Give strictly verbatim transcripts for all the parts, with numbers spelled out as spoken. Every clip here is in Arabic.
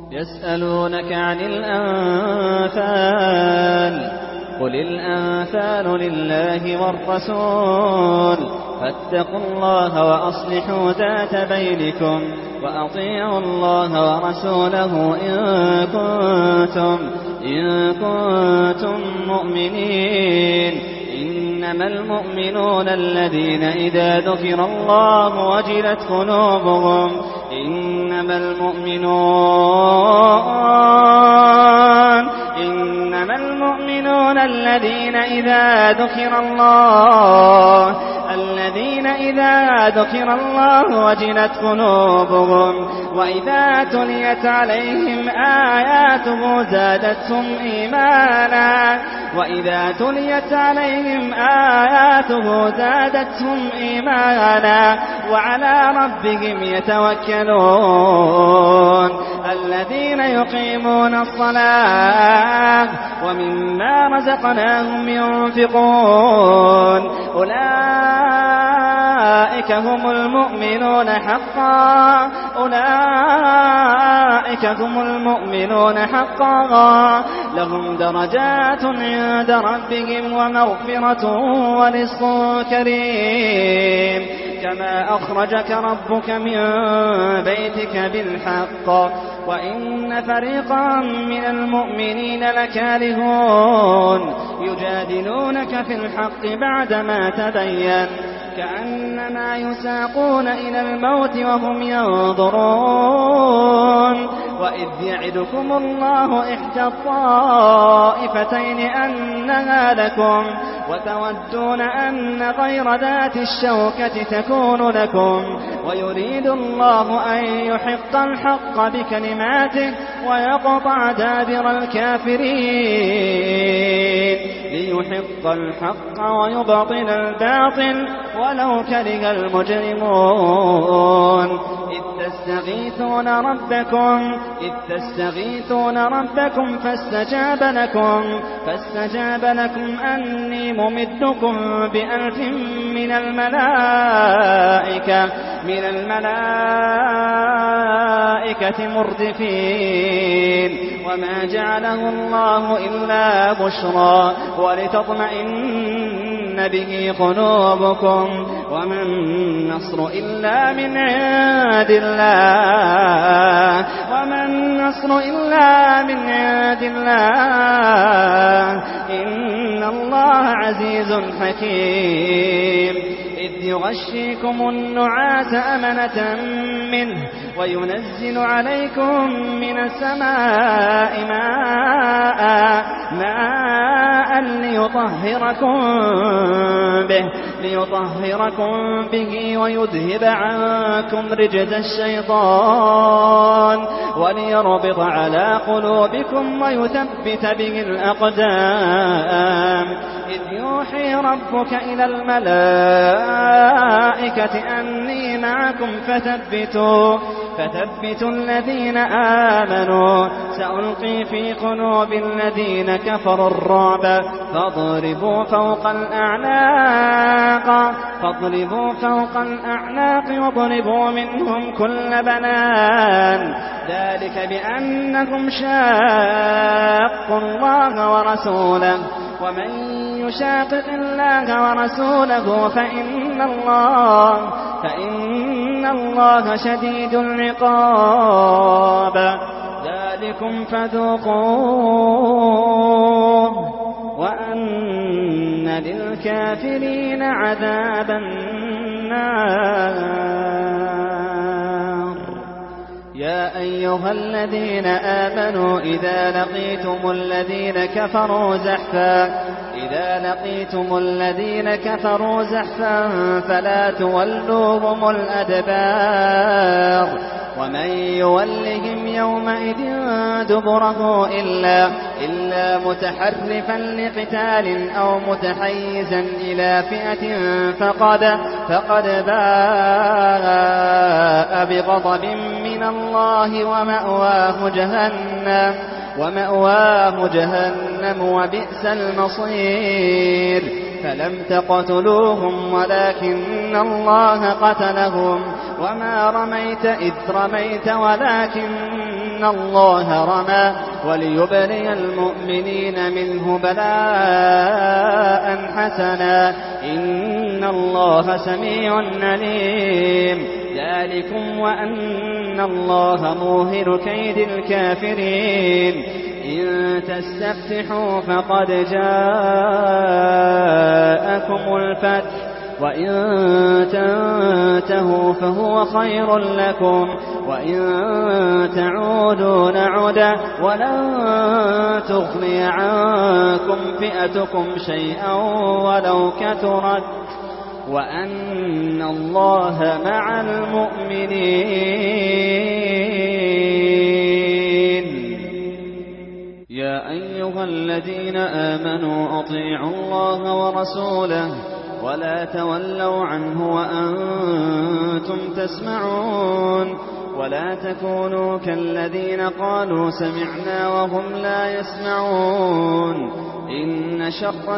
يسألونك عن الأنفال قل الأنفال لله والرسول فاتقوا الله وأصلحوا ذات بينكم وأطيعوا الله ورسوله إن كنتم, إن كنتم مؤمنين. إنما المؤمنون الذين إذا ذكر الله وجلت قلوبهم إنما المؤمنون إنما المؤمنون الذين إذا ذكر الله الذين إذا ذكر الله وجلت قلوبهم وإذا تليت عليهم آياته زادتهم إيمانا وإذا تليت عليهم آياته زادتهم إيمانا وعلى ربهم يتوكلون. الذين يقيمون الصلاة ومما رزقناهم ينفقون أولئك هم المؤمنون حقا أولئك هم المؤمنون حقا لهم درجات عند ربهم ومغفرة ورزق كريم. كما أخرجك ربك من بيتك بالحق وإن فريقا من المؤمنين لكارهون يجادلونك في الحق بعدما تبين كأنما يساقون إلى الموت وهم ينظرون. وإذ يعدكم الله إحدى الطائفتين أنها لكم وتودون أن غير ذات الشوكة تكون لكم ويريد الله أن يحق الحق بكلماته ويقطع دابر الكافرين ليحق الحق ويبطل الباطل ولو كره المجرمون. إذ تستغيثون ربكم إذ تستغيثون ربكم فاستجاب لكم فاستجاب لكم أني ممدكم بألف من الملائكة من الملائكة مردفين. وما جعله الله إلا بشرى ولتطمئن به قلوبكم وما النصر إلا من عند الله وما النصر إلا من عند الله إن الله عزيز حكيم. إذ يغشيكم النعاس أمنة منه وينزل عليكم من السماء ماء ماء ليطهركم به ليطهركم به ويذهب عنكم رجز الشيطان وليربط على قلوبكم ويثبت به الأقدام. إذ يوحي ربك إلى الملائكة أني معكم فثبتوا فثبتوا الذين آمنوا سألقي في قلوب الذين كفروا الرعب فاضربوا فوق الأعناق فاضربوا فوق الأعناق واضربوا منهم كل بنان ذلك بأنهم شاقوا الله ورسوله ومن يشاقق الله ورسوله فإن الله فإن الله شديد العقاب. ذلكم فذوقوه وأن للكافرين عذاب النار. يا أيها الذين آمنوا إذا لقيتم الذين كفروا زحفا إذا لقيتم الذين كفروا زحفا فلا تولوهم الأدبار ومن يولهم يومئذ دبره إلا, إلا متحرفا لقتال أو متحيزا إلى فئة فقد, فقد باء بغضب من الله ومأواه جهنم ومأواه جهنم وبئس المصير. فلم تقتلوهم ولكن الله قتلهم وما رميت إذ رميت ولكن أن الله رمى وليبلي المؤمنين منه بلاء حسنا إن الله سميع عليم ذلكم وأن الله موهن كيد الكافرين إن تستفتحوا فقد جاءكم الفتح وإن تنتهوا فهو خير لكم وإن تعودوا نعد ولن تغني عنكم فئتكم شيئا ولو كثرت وأن الله مع المؤمنين يا أيها الذين آمنوا أطيعوا الله ورسوله ولا تولوا عنه وأنتم تسمعون ولا تكونوا كالذين قالوا سمعنا وهم لا يسمعون إن شر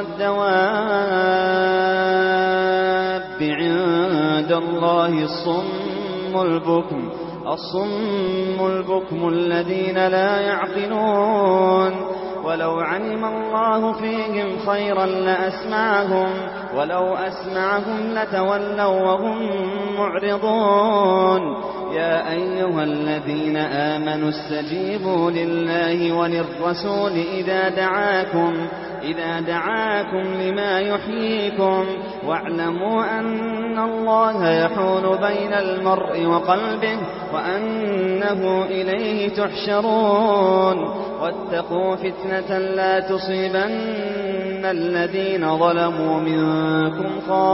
الدواب عند الله الصم البكم الصم البكم الذين لا يعقلون ولو علم الله فيهم خيرا لأسمعهم ولو أسمعهم لتولوا وهم معرضون يا أيها الذين آمنوا استجيبوا لله وللرسول إذا دعاكم إذا دعاكم لما يحييكم واعلموا أن الله يحول بين المرء وقلبه وأنه إليه تحشرون واتقوا فتنة لا تصيبن الذين ظلموا منكم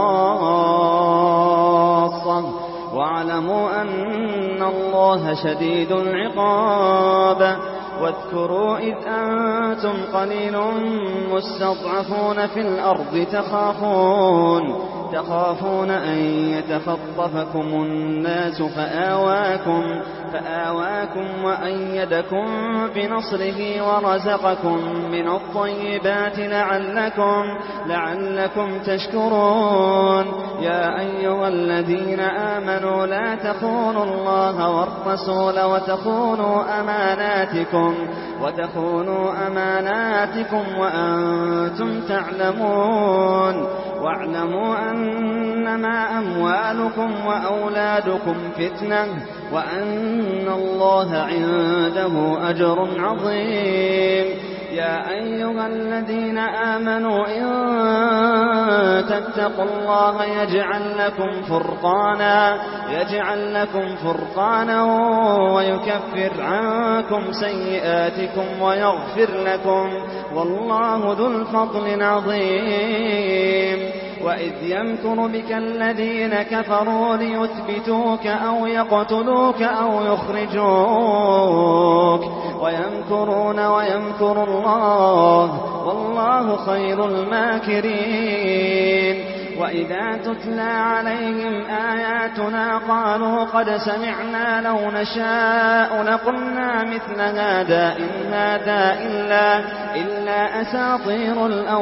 خاصة واعلموا أن الله شديد العقاب واذكروا إذ أنتم قليل مستضعفون في الأرض تخافون تخافون أن يتخطفكم الناس فآواكم فآواكم وأيدكم بنصره ورزقكم من الطيبات لعلكم لعلكم تشكرون يا أيها الذين آمنوا لا تخونوا الله والرسول وتخونوا أماناتكم وتخونوا أماناتكم وأنتم تعلمون واعلموا أنما أموالكم وأولادكم فتنة وأن الله عنده أجر عظيم يا أيها الذين آمنوا إن تتقوا الله يجعل لكم فرقانا يجعل لكم فرقانا ويكفر عنكم سيئاتكم ويغفر لكم والله ذو الفضل العظيم وإذ يمكر بك الذين كفروا ليثبتوك أو يقتلوك أو يخرجوك ويمكرون ويمكر الله والله خير الماكرين وإذا تتلى عليهم آياتنا قالوا قد سمعنا لو نشاء لقلنا مثل هذا إن هذا إلا, إلا أساطير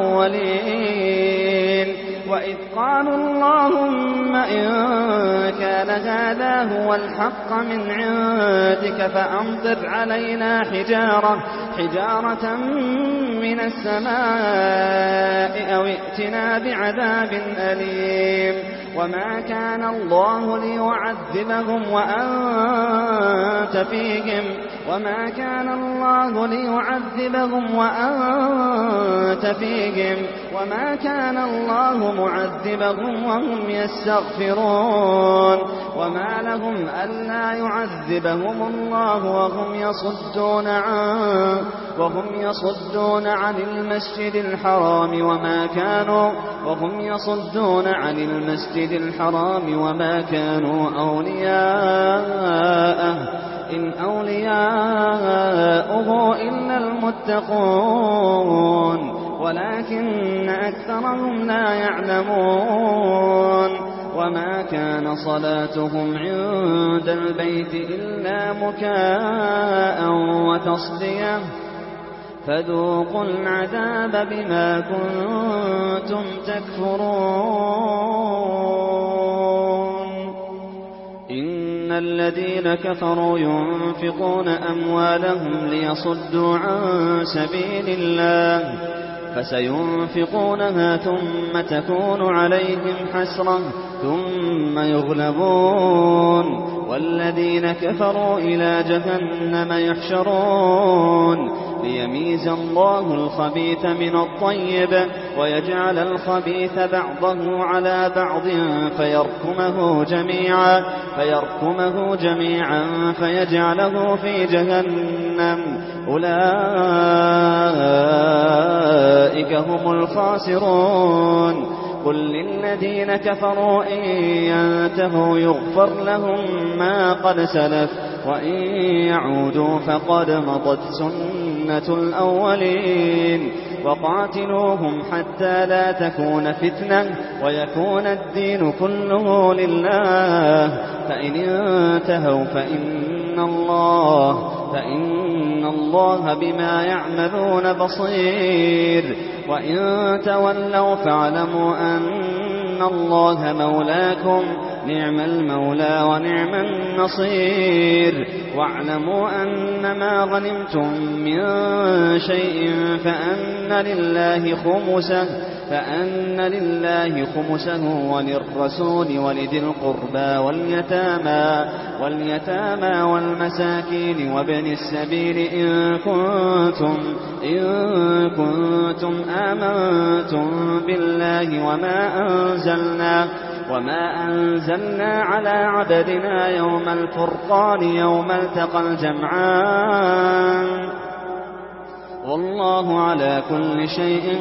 الأولين وإذ قالوا اللهم إن كان هذا هو الحق من عندك فأمطر علينا حجارة حجارة من السماء أو ائتنا بعذاب أليم وما كان الله ليعذبهم وأنت فيهم وما كان الله ليعذبهم وأنت فيهم وما كان الله معذبهم وهم يستغفرون وما لهم ألا يعذبهم الله وهم يصدون عن وهم يصدون عن المسجد الحرام وما كانوا وهم يصدون عن المسجد الحرام وما كانوا أولياءه إن أولياؤه إلا المتقون ولكن أكثرهم لا يعلمون وما كان صلاتهم عند البيت إلا مكاء وتصدية فذوقوا العذاب بما كنتم تكفرون إن الذين كفروا ينفقون أموالهم ليصدوا عن سبيل الله فسينفقونها ثم تكون عليهم حسرة ثم يغلبون والذين كفروا إلى جهنم يحشرون ليميز الله الخبيث من الطيب ويجعل الخبيث بعضه على بعض فيركمه جميعا فيركمه جميعا فيجعله في جهنم أولئك هم الخاسرون قل للذين كفروا إن ينتهوا يغفر لهم ما قد سلف وإن يعودوا فقد مضت سنة الأولين وقاتلوهم حتى لا تكون فتنة ويكون الدين كله لله فإن انتهوا فإن الله فإن الله بما يعملون بصير وإن تولوا فاعلموا أن الله مولاكم نعم المولى ونعم النصير واعلموا أن ما غنمتم من شيء فأن لله خمسه فأن لله خمسه وللرسول ولذي القربى واليتامى واليتامى والمساكين وابن السبيل إن كنتم إن كنتم آمنتم بالله وما أنزلنا وما أنزلنا على عبدنا يوم الفرقان يوم التقى الجمعان والله على كل شيء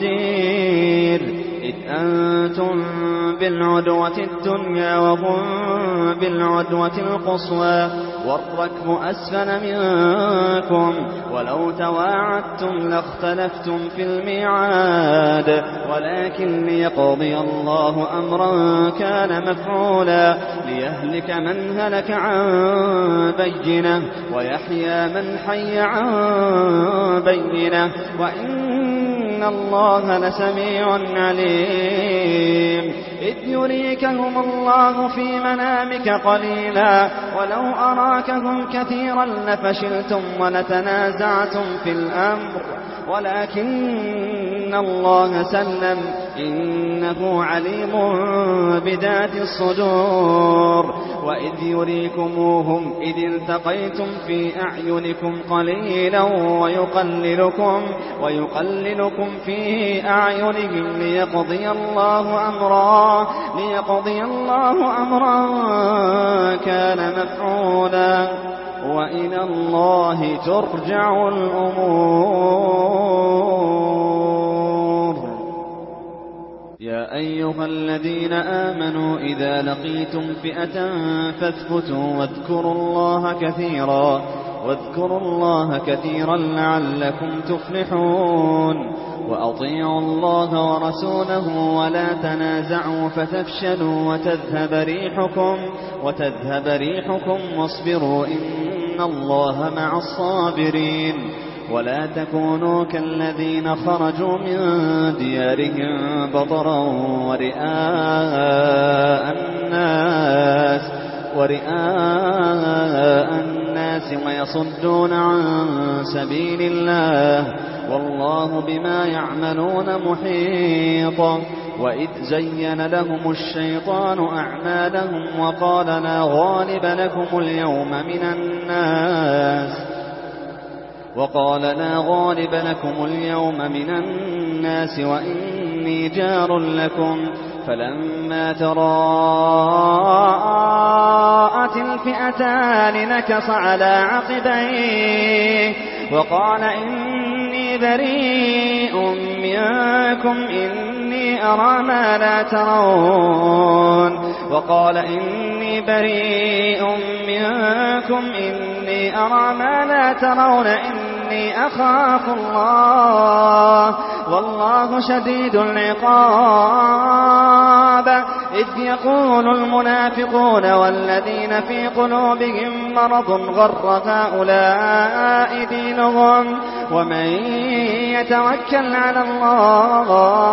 قدير إذ أنتم بالعدوة الدنيا وهم بالعدوة القصوى والركب أسفل منكم ولو تواعدتم لاختلفتم في الميعاد ولكن ليقضي الله أمرا كان مفعولا ليهلك من هلك عن بينه ويحيى من حي عن بينه وإن الله لسميع عليم إذ يريكهم الله في منامك قليلا ولو أراكهم كثيرا لفشلتم ولتنازعتم في الأمر ولكن الله سلم إنه عليم بذات الصدور وإذ يريكموهم إذ التقيتم في أعينكم قليلا ويقللكم ويقللكم في أعينهم ليقضي الله أمرا ليقضي الله أمرا كان مفعولا وإلى الله ترجع الأمور يا أيها الذين آمنوا إذا لقيتم فئة فاثبتوا واذكروا الله كثيرا واذكروا الله كثيرا لعلكم تفلحون وأطيعوا الله ورسوله ولا تنازعوا فتفشلوا وتذهب ريحكم وتذهب ريحكم واصبروا إن الله مع الصابرين ولا تكونوا كالذين خرجوا من ديارهم بطرا ورئاء الناس ورئاء الناس ويصدون عن سبيل الله والله بما يعملون محيط وإذ زين لهم الشيطان أعمالهم وقال لا غالب لكم اليوم من الناس وقال لا غالب لكم اليوم من الناس وإني جار لكم فلما تراءت الفئتان نكص على عقبيه وقال إني بريء منكم إني أرى ما لا ترون وقال إني بريء منكم إني أرى ما لا ترون إني أخاف الله والله شديد العقاب إذ يقول المنافقون والذين في قلوبهم مرض غر هؤلاء دينهم ومن يتوكل على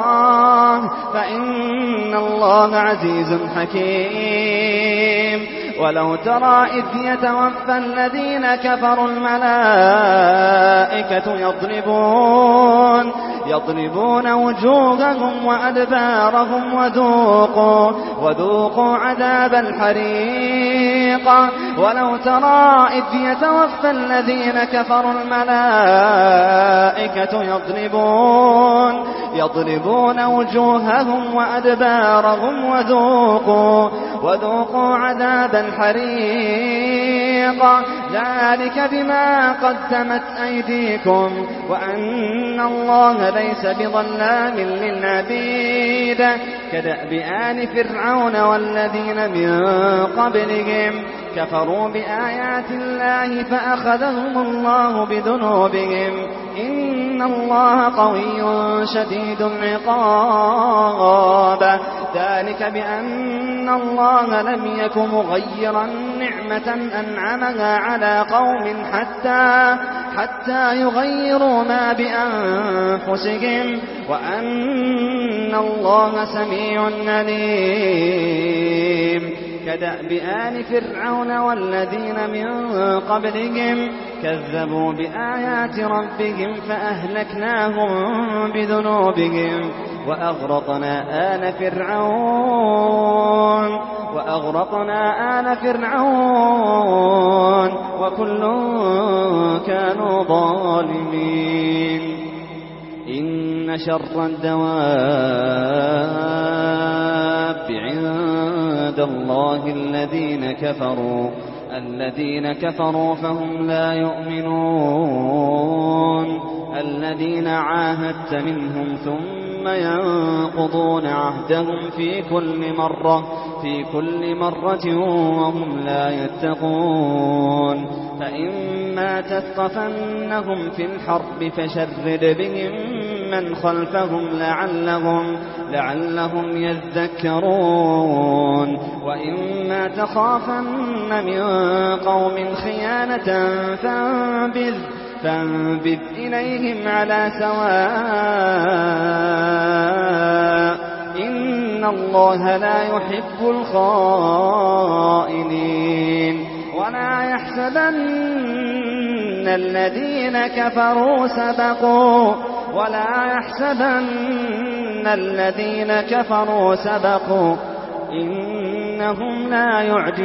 الله فإن الله عزيز حكيم ولو ترى إذ يتوفى الذين كفروا الملائكة يضربون يضربون وجوههم وأدبارهم وذوقوا وذوقوا عذاب الحريق ولو ترى إذ يتوفى الذين كفروا الملائكة يضربون يضربون وجوههم وأدبارهم وذوقوا وذوقوا عذاب الحريق ذلك بما قدمت أيديكم وأن الله ليس بظلام للعبيد كدأب آل فرعون والذين من قبلهم كفروا بآيات الله فأخذهم الله بذنوبهم إن الله قوي شديد العقاب ذلك بأن الله لم يك مغيرا نعمة أنعمها على قوم حتى حتى يغيروا ما بأنفسهم وأن الله سميع عليم كدأب آل فرعون والذين من قبلهم كذبوا بآيات ربهم فأهلكناهم بذنوبهم وأغرقنا آل فرعون وأغرقنا آل فرعون وكل كانوا ظالمين إن شر الدواب عند الله الذين كفروا الذين كفروا فهم لا يؤمنون الذين عاهدت منهم ثم ينقضون عهدهم في كل مرة في كل مرة وهم لا يتقون فإما تثقفنهم في الحرب فشرد بهم من خلفهم لعلهم لعلهم يذكرون وإما تخافن من قوم خيانة فانبذ فانبذ إليهم على سواء إن الله لا يحب الخائنين ولا يحسبن الذين كفروا سبقوا ولا يحسبن الذين كفروا سبقوا إنهم لا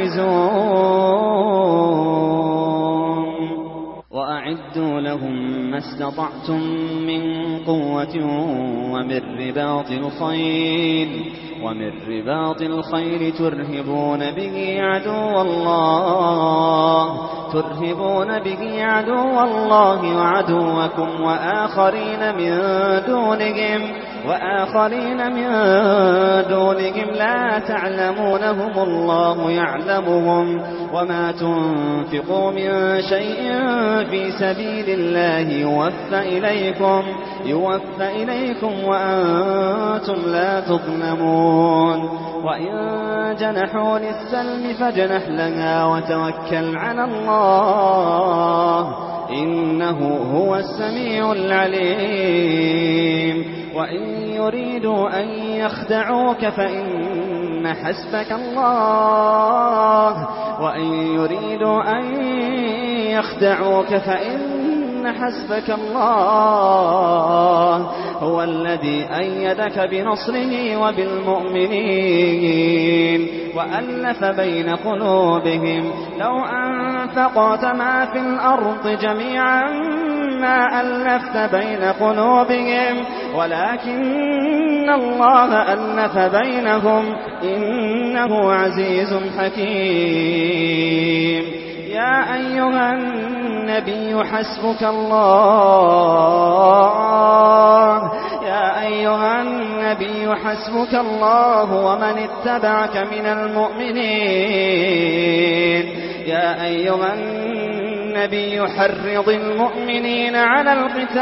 يعجزون وأعدوا لهم ما استطعتم من قوة ومن رباط الخيل ومن رباط الخيل ترهبون به عدو الله ترهبون به عدو الله وعدوكم وآخرين من دونهم وآخرين من دونهم لا تعلمونهم الله يعلمهم وما تنفقوا من شيء في سبيل الله يوفى إليكم يوفى إليكم وأنتم لا تظلمون وإن جنحوا للسلم فاجنح لها وتوكل على الله إنه هو السميع العليم وإن يريدوا أن يخدعوك فإن حسبك الله وإن يريدوا أن يخدعوك فإن حسبك الله هو الذي أيدك بنصره وبالمؤمنين وألف بين قلوبهم لو أنفقت ما في الأرض جميعا ما ألفت بين قلوبهم ولكن الله ألف بينهم إنه عزيز حكيم يا أيها النبي حسبك الله يا أيها النبي حسبك الله ومن اتبعك من المؤمنين يا أيها النبي حرض المؤمنين على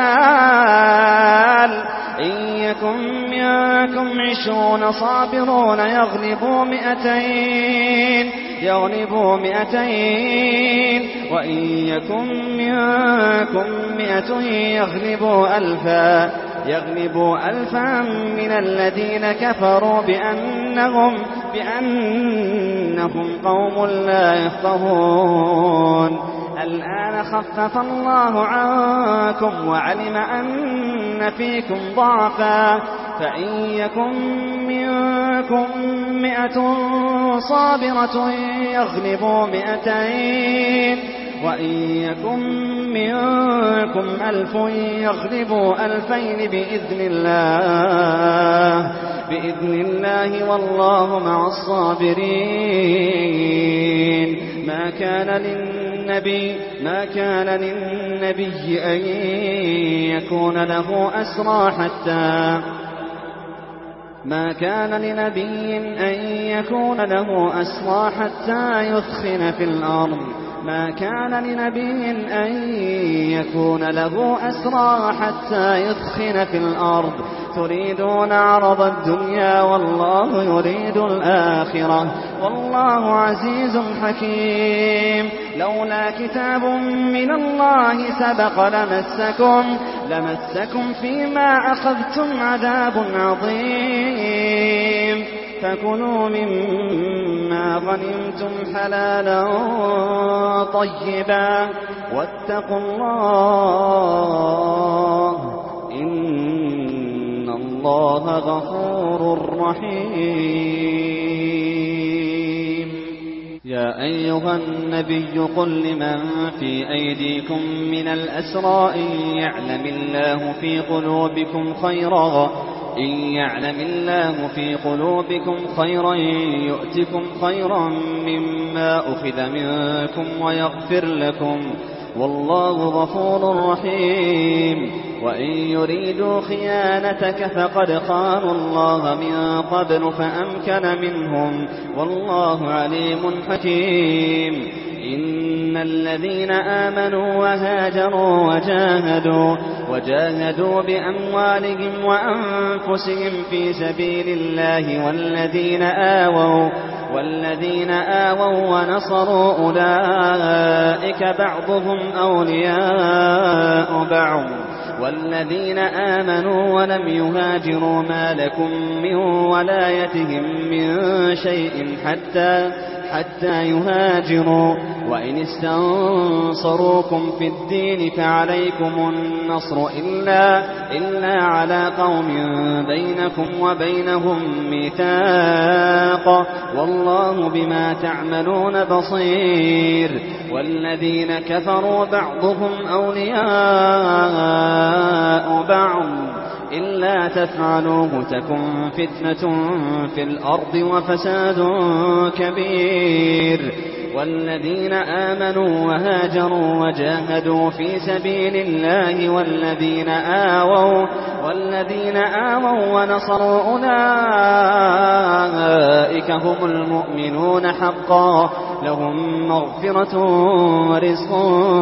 القتال إن يكن منكم عشرون صابرون يغلبوا مئتين يغلبوا مئتين وإن يكن منكم مئة يغلبوا ألفا يغلبوا ألفا من الذين كفروا بأنهم بأنهم قوم لا يفقهون. الآن خفف الله عنكم وعلم أن فيكم ضعفا، فإن يكن منكم مئة صابرة يغلبوا مئتين، وإن يكن منكم ألف يغلبوا ألفين بإذن الله بإذن الله والله مع الصابرين. ما كان للنبي ما كان للنبي أن يكون له أسرى حتى ما كان لنبي أن يكون له أسرى حتى يثخن في الأرض ما كان لنبي أن يكون له أسرى حتى يثخن في الأرض تريدون عرض الدنيا والله يريد الآخرة والله عزيز حكيم. لولا كتاب من الله سبق لمسكم لمسكم فيما أخذتم عذاب عظيم. فكلوا مما غنمتم حلالا طيبا واتقوا الله إن الله غفور رحيم. يا أيها النبي قل لمن في أيديكم من الأسرى إن يعلم الله في قلوبكم خيرا إن يعلم الله في قلوبكم خيرا يؤتكم خيرا مما أخذ منكم ويغفر لكم والله غفور رحيم. وإن يريدوا خيانتك فقد خانوا الله من قبل فأمكن منهم والله عليم حكيم. إن الذين آمنوا وهاجروا وجاهدوا وجاهدوا بأموالهم وأنفسهم في سبيل الله والذين آووا والذين آووا ونصروا أولئك بعضهم أولياء بعض والذين آمنوا ولم يهاجروا ما لكم من ولايتهم من شيء حتى حتى يهاجروا وإن استنصروكم في الدين فعليكم النصر إلا, إلا على قوم بينكم وبينهم ميثاق والله بما تعملون بصير. والذين كفروا بعضهم أولياء بعض إلا تفعلوه تكن فتنة في الأرض وفساد كبير. والذين آمنوا وهاجروا وجاهدوا في سبيل الله والذين آووا والذين آووا ونصروا أولئك هم المؤمنون حقا لهم مغفرة ورزق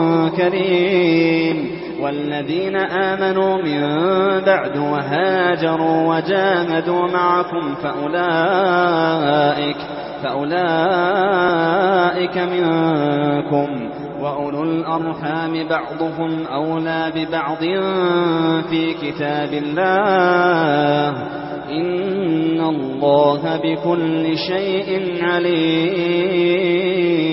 كريم. والذين آمنوا من بعد وهاجروا وجاهدوا معكم فأولئك فأولئك منكم وأولو الأرحام بعضهم أولى ببعض في كتاب الله إن الله بكل شيء عليم.